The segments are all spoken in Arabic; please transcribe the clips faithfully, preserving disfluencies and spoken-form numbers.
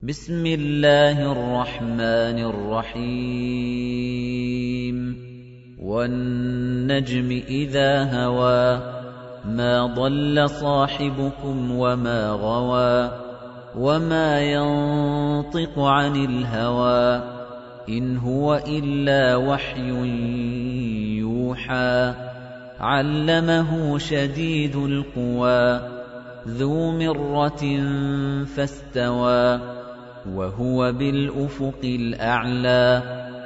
بسم الله الرحمن الرحيم والنجم إذا هوى ما ضل صاحبكم وما غوى وما ينطق عن الهوى إن هو إلا وحي يوحى علمه شديد القوى ذو مرة فاستوى وهو بالأفق الأعلى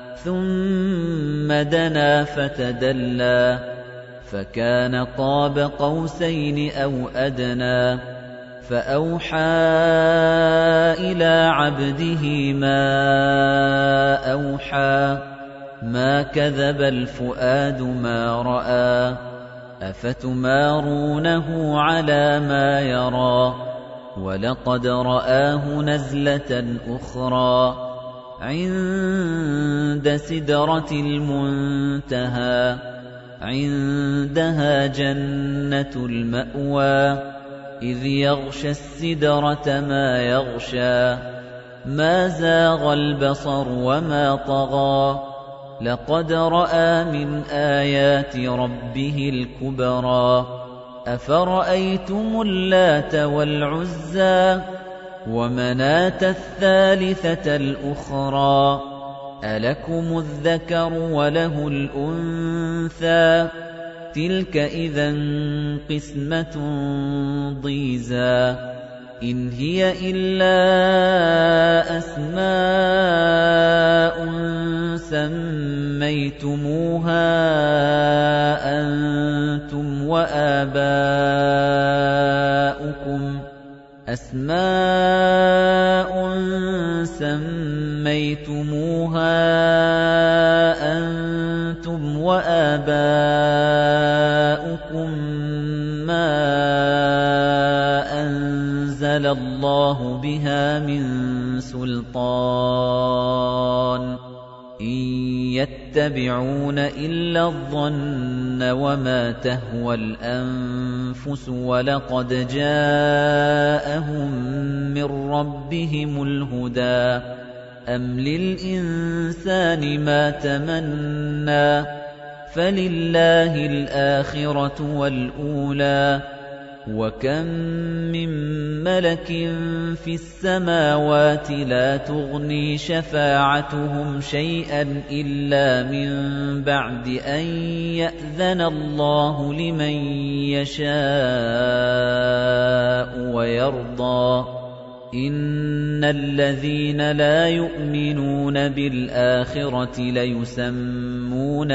ثم دنا فتدلى فكان قاب قوسين أو أدنى فأوحى إلى عبده ما أوحى ما كذب الفؤاد ما رأى أفتمارونه على ما يرى ولقد رآه نزلة أخرى عند سدرة المنتهى عندها جنة المأوى إذ يغشى السدرة ما يغشى ما زاغ البصر وما طغى لقد رأى من آيات ربه الكبرى أفرأيتم اللات والعزى ومناة الثالثة الأخرى ألكم الذكر وله الأنثى تلك إذا قسمة ضيزى إن هي إلا أسماء سميتموها أنتم وآباؤكم أسماء سميتموها أنتم وآباؤكم ما أنزل الله بها من سلطان إن يتبعون إلا الظن وما تهوى الأنفس ولقد جاءهم من ربهم الهدى أم للإنسان ما تمنى فلله الآخرة والأولى وكم من ملك في السماوات لا تغني شفاعتهم شيئا إلا من بعد أن يأذن الله لمن يشاء ويرضى إن الذين لا يؤمنون بالآخرة ليسمون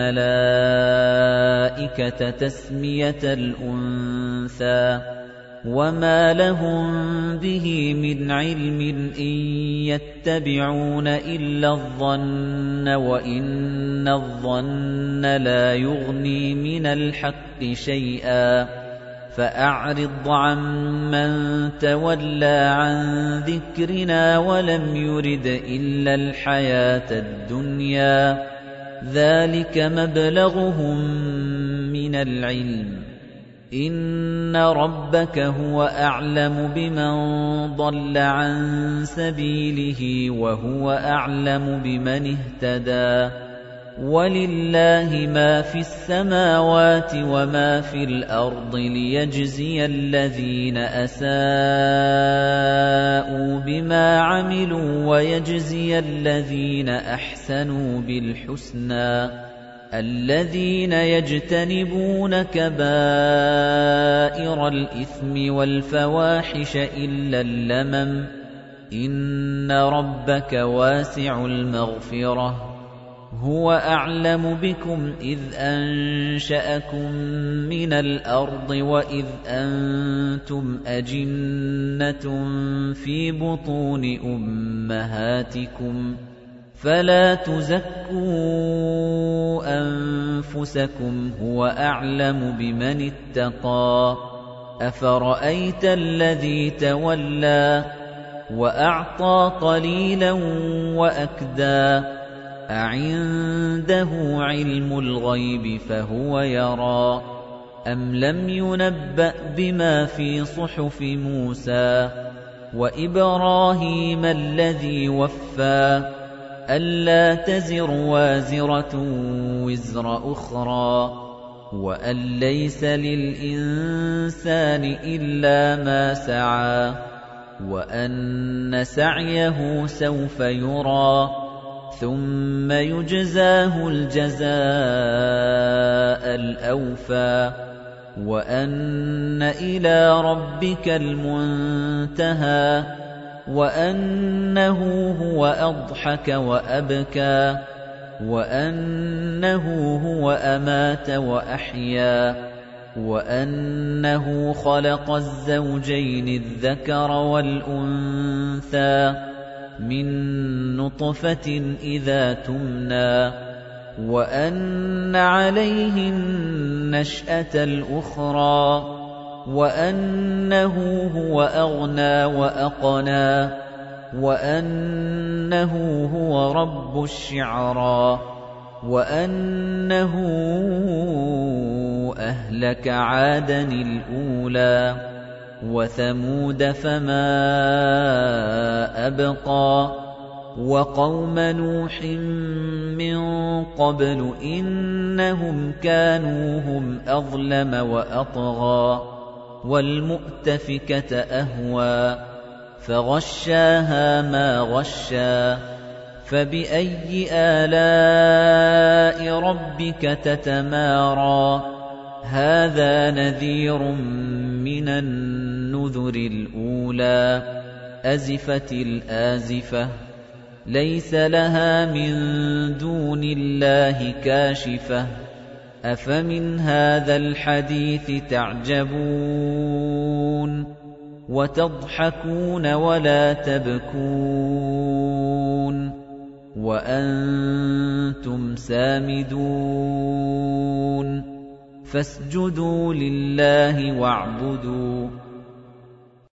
الملائكة تسمية الأنثى وما لهم به من علم إن يتبعون إلا الظن وإن الظن لا يغني من الحق شيئا فأعرض عمن تولى عن ذكرنا ولم يرد إلا الحياة الدنيا ذلك مبلغهم من العلم إن ربك هو أعلم بمن ضل عن سبيله وهو أعلم بمن اهتدى ولله ما في السماوات وما في الأرض ليجزي الذين أساءوا بما عملوا ويجزي الذين أحسنوا بالحسنى الذين يجتنبون كبائر الإثم والفواحش إلا اللمم إن ربك واسع المغفرة هو أعلم بكم إذ أنشأكم من الأرض وإذ أنتم أجنة في بطون أمهاتكم فلا تزكوا أنفسكم هو أعلم بمن اتقى أفرأيت الذي تولى وأعطى قليلا وأكدى أعنده علم الغيب فهو يرى أم لم ينبأ بما في صحف موسى وإبراهيم الذي وفى ألا تزر وازرة وزر أخرى وأن ليس للإنسان إلا ما سعى وأن سعيه سوف يرى ثم يجزاه الجزاء الأوفى وأن إلى ربك المنتهى وأنه هو أضحك وأبكى وأنه هو أمات وأحيا وأنه خلق الزوجين الذكر والأنثى من نطفة إذا تمنى وأن عليه النشأة الأخرى وأنه هو أغنى وأقنى وأنه هو رب الشعرى وأنه أهلك عادًا الأولى وثمود فما أبقى وقوم نوح من قبل إنهم كانوا هم أظلم وأطغى والمؤتفكة أهوى فغشاها ما غشى فبأي آلاء ربك تتمارى هذا نذير من النذر الأولى أزفت الآزفة ليس لها من دون الله كاشفة أفمن هذا الحديث تعجبون وتضحكون ولا تبكون وأنتم سامدون فاسجدوا لله واعبدوا